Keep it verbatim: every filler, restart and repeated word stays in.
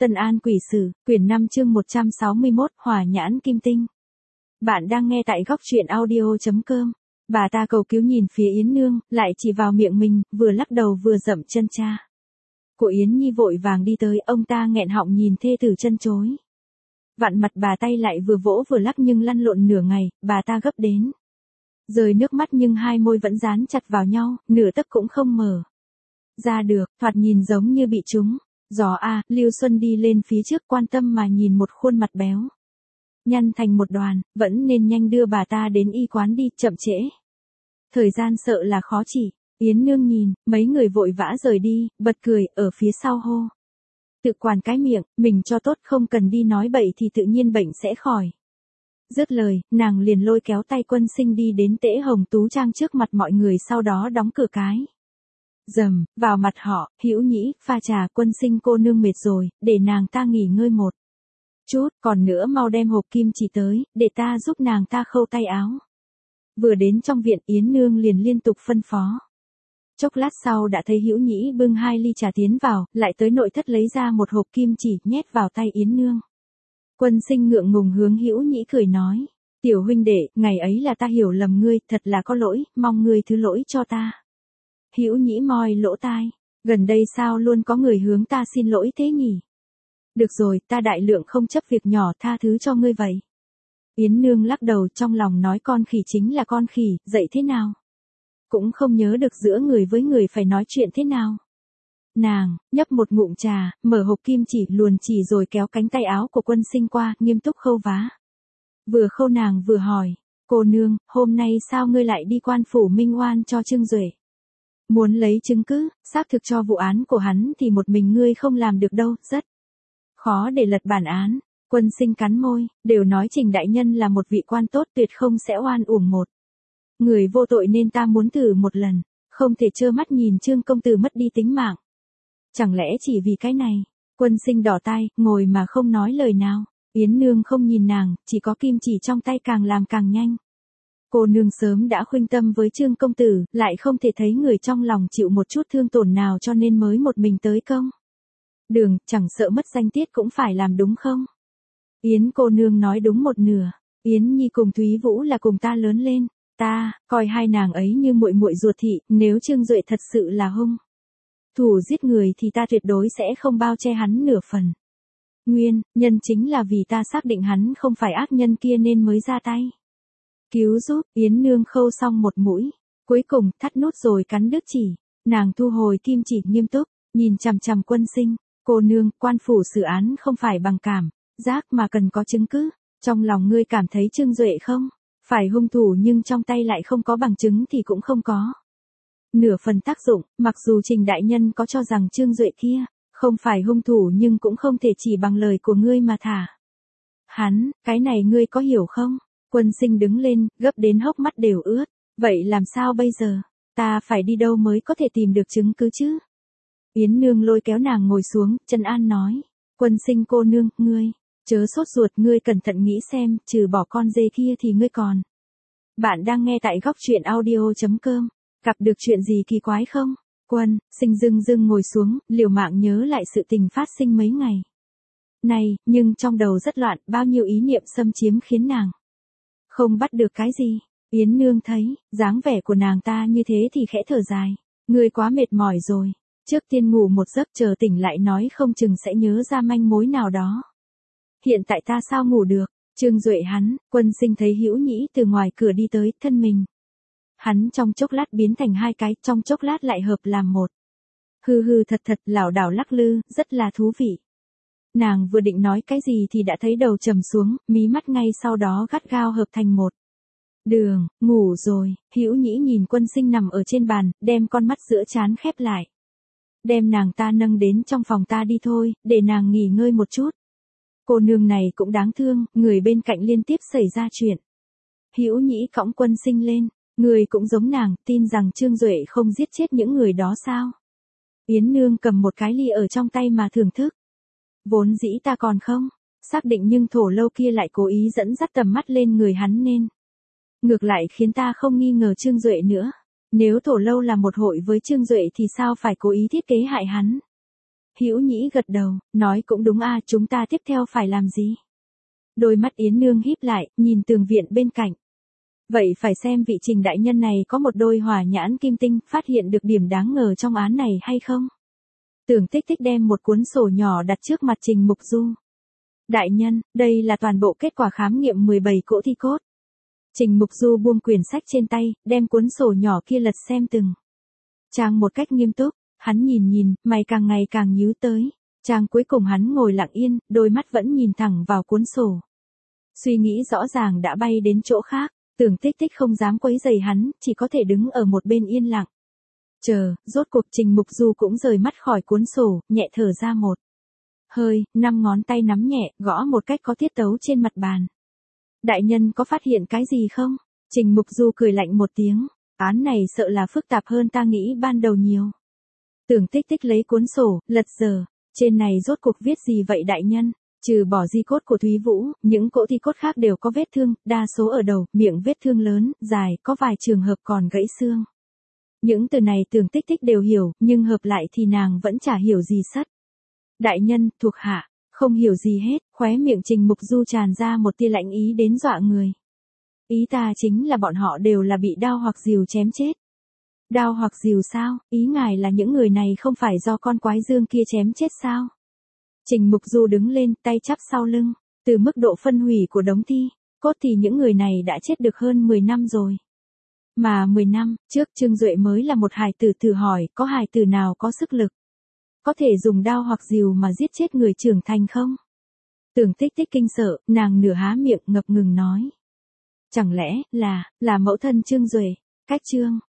Tân An Quỷ Sử, quyển năm chương một trăm sáu mươi mốt, Hỏa Nhãn Kim Tinh. Bạn đang nghe tại góc truyện audio.com. Bà ta cầu cứu nhìn phía Yến Nương, lại chỉ vào miệng mình, vừa lắc đầu vừa dậm chân cha. Của Yến Nhi vội vàng đi tới, ông ta nghẹn họng nhìn thê tử chân chối. Vặn mặt bà tay lại vừa vỗ vừa lắc nhưng lăn lộn nửa ngày, bà ta gấp đến. Rơi nước mắt nhưng hai môi vẫn dán chặt vào nhau, nửa tấc cũng không mở ra được, thoạt nhìn giống như bị trúng gió a. Lưu Xuân đi lên phía trước quan tâm mà nhìn một khuôn mặt béo nhăn thành một đoàn, vẫn nên nhanh đưa bà ta đến y quán đi, chậm trễ thời gian sợ là khó trị. Yến Nương nhìn, mấy người vội vã rời đi, bật cười, ở phía sau hô. Tự quản cái miệng, mình cho tốt, không cần đi nói bậy thì tự nhiên bệnh sẽ khỏi. Dứt lời, nàng liền lôi kéo tay Quân Sinh đi đến Tễ Hồng Tú Trang trước mặt mọi người, sau đó đóng cửa cái rầm vào mặt họ. Hữu Nhĩ, pha trà. Quân Sinh cô nương mệt rồi, để nàng ta nghỉ ngơi một chút, còn nữa mau đem hộp kim chỉ tới, để ta giúp nàng ta khâu tay áo. Vừa đến trong viện, Yến Nương liền liên tục phân phó. Chốc lát sau đã thấy Hữu Nhĩ bưng hai ly trà tiến vào, lại tới nội thất lấy ra một hộp kim chỉ, nhét vào tay Yến Nương. Quân Sinh ngượng ngùng hướng Hữu Nhĩ cười nói, tiểu huynh đệ, ngày ấy là ta hiểu lầm ngươi, thật là có lỗi, mong ngươi thứ lỗi cho ta. Hữu Nhĩ moi lỗ tai, gần đây sao luôn có người hướng ta xin lỗi thế nhỉ? Được rồi, ta đại lượng không chấp việc nhỏ, tha thứ cho ngươi vậy. Yến Nương lắc đầu, trong lòng nói con khỉ chính là con khỉ, dậy thế nào cũng không nhớ được giữa người với người phải nói chuyện thế nào. Nàng nhấp một ngụm trà, mở hộp kim chỉ, luồn chỉ rồi kéo cánh tay áo của Quân Sinh qua, nghiêm túc khâu vá. Vừa khâu nàng vừa hỏi, cô nương, hôm nay sao ngươi lại đi quan phủ minh oan cho Trương Duệ? Muốn lấy chứng cứ, xác thực cho vụ án của hắn thì một mình ngươi không làm được đâu, rất khó để lật bản án. Quân Sinh cắn môi, đều nói Trình đại nhân là một vị quan tốt, tuyệt không sẽ oan uổng một người vô tội, nên ta muốn thử một lần, không thể trơ mắt nhìn Trương công tử mất đi tính mạng. Chẳng lẽ chỉ vì cái này? Quân Sinh đỏ tai, ngồi mà không nói lời nào. Yến Nương không nhìn nàng, chỉ có kim chỉ trong tay càng làm càng nhanh. Cô nương sớm đã khuynh tâm với Trương công tử, lại không thể thấy người trong lòng chịu một chút thương tổn nào cho nên mới một mình tới công đường, chẳng sợ mất danh tiết cũng phải làm đúng không? Yến cô nương nói đúng một nửa. Yến Nhi cùng Thúy Vũ là cùng ta lớn lên, ta coi hai nàng ấy như muội muội ruột thị, nếu Trương Duệ thật sự là hung thủ giết người thì ta tuyệt đối sẽ không bao che hắn nửa phần. Nguyên nhân chính là vì ta xác định hắn không phải ác nhân kia nên mới ra tay cứu giúp. Yến Nương khâu xong một mũi, cuối cùng thắt nút rồi cắn đứt chỉ. Nàng thu hồi kim chỉ, nghiêm túc nhìn chằm chằm Quân Sinh. Cô nương, quan phủ xử án không phải bằng cảm giác mà cần có chứng cứ. Trong lòng ngươi cảm thấy Trương Duệ không phải hung thủ, nhưng trong tay lại không có bằng chứng thì cũng không có nửa phần tác dụng. Mặc dù Trình đại nhân có cho rằng Trương Duệ kia không phải hung thủ, nhưng cũng không thể chỉ bằng lời của ngươi mà thả hắn, cái này ngươi có hiểu không? Quân Sinh đứng lên, gấp đến hốc mắt đều ướt. Vậy làm sao bây giờ? Ta phải đi đâu mới có thể tìm được chứng cứ chứ? Yến Nương lôi kéo nàng ngồi xuống, trấn an nói. Quân Sinh cô nương, ngươi chớ sốt ruột, ngươi cẩn thận nghĩ xem, trừ bỏ con dê kia thì ngươi còn. Bạn đang nghe tại góc truyện audio.com. Gặp được chuyện gì kỳ quái không? Quân Sinh dưng dưng ngồi xuống, liều mạng nhớ lại sự tình phát sinh mấy ngày này, nhưng trong đầu rất loạn, bao nhiêu ý niệm xâm chiếm khiến nàng không bắt được cái gì. Yến Nương thấy dáng vẻ của nàng ta như thế thì khẽ thở dài. Ngươi quá mệt mỏi rồi, trước tiên ngủ một giấc, chờ tỉnh lại nói không chừng sẽ nhớ ra manh mối nào đó. Hiện tại ta sao ngủ được? Trương Duệ hắn. Quân Sinh thấy Hữu Nhĩ từ ngoài cửa đi tới, thân mình hắn trong chốc lát biến thành hai cái, trong chốc lát lại hợp làm một. Hư hư thật thật, lảo đảo lắc lư, rất là thú vị. Nàng vừa định nói cái gì thì đã thấy đầu trầm xuống, mí mắt ngay sau đó gắt gao hợp thành một đường. Ngủ rồi. Hữu Nhĩ nhìn Quân Sinh nằm ở trên bàn, đem con mắt giữa trán khép lại. Đem nàng ta nâng đến trong phòng ta đi thôi, để nàng nghỉ ngơi một chút. Cô nương này cũng đáng thương, người bên cạnh liên tiếp xảy ra chuyện. Hữu Nhĩ cõng Quân Sinh lên. Người cũng giống nàng, tin rằng Trương Duệ không giết chết những người đó sao? Yến Nương cầm một cái ly ở trong tay mà thưởng thức. Vốn dĩ ta còn không xác định, nhưng Thổ Lâu kia lại cố ý dẫn dắt tầm mắt lên người hắn nên ngược lại khiến ta không nghi ngờ Trương Duệ nữa. Nếu Thổ Lâu là một hội với Trương Duệ thì sao phải cố ý thiết kế hại hắn? Hữu Nhĩ gật đầu, nói cũng đúng a, chúng ta tiếp theo phải làm gì? Đôi mắt Yến Nương híp lại, nhìn tường viện bên cạnh. Vậy phải xem vị Trình đại nhân này có một đôi hỏa nhãn kim tinh, phát hiện được điểm đáng ngờ trong án này hay không? Tưởng Tích Tích đem một cuốn sổ nhỏ đặt trước mặt Trình Mục Du. Đại nhân, đây là toàn bộ kết quả khám nghiệm mười bảy cỗ thi cốt. Trình Mục Du buông quyển sách trên tay, đem cuốn sổ nhỏ kia lật xem từng trang một cách nghiêm túc, hắn nhìn nhìn, mày càng ngày càng nhíu tới. Trang cuối cùng hắn ngồi lặng yên, đôi mắt vẫn nhìn thẳng vào cuốn sổ. Suy nghĩ rõ ràng đã bay đến chỗ khác, Tưởng Tích Tích không dám quấy rầy hắn, chỉ có thể đứng ở một bên yên lặng. Chờ, rốt cuộc Trình Mục Du cũng rời mắt khỏi cuốn sổ, nhẹ thở ra một hơi, năm ngón tay nắm nhẹ, gõ một cách có tiết tấu trên mặt bàn. Đại nhân có phát hiện cái gì không? Trình Mục Du cười lạnh một tiếng, án này sợ là phức tạp hơn ta nghĩ ban đầu nhiều. Tưởng Tích Tích lấy cuốn sổ, lật dở, trên này rốt cuộc viết gì vậy đại nhân? Trừ bỏ di cốt của Thúy Vũ, những cỗ thi cốt khác đều có vết thương, đa số ở đầu, miệng vết thương lớn, dài, có vài trường hợp còn gãy xương. Những từ này Tưởng Tích Tích đều hiểu, nhưng hợp lại thì nàng vẫn chả hiểu gì sất. Đại nhân, thuộc hạ, không hiểu gì hết, khóe miệng Trình Mục Du tràn ra một tia lạnh ý đến dọa người. Ý ta chính là bọn họ đều là bị đao hoặc rìu chém chết. Đao hoặc rìu sao, ý ngài là những người này không phải do con quái dương kia chém chết sao? Trình Mục Du đứng lên, tay chắp sau lưng, từ mức độ phân hủy của đống thi cốt thì những người này đã chết được hơn mười năm rồi. Mà mười năm trước Trương Duệ mới là một hài tử, thử hỏi, có hài tử nào có sức lực có thể dùng đao hoặc rìu mà giết chết người trưởng thành không? Tưởng Tích Tích kinh sợ, nàng nửa há miệng ngập ngừng nói. Chẳng lẽ, là, là mẫu thân Trương Duệ? Cách Trương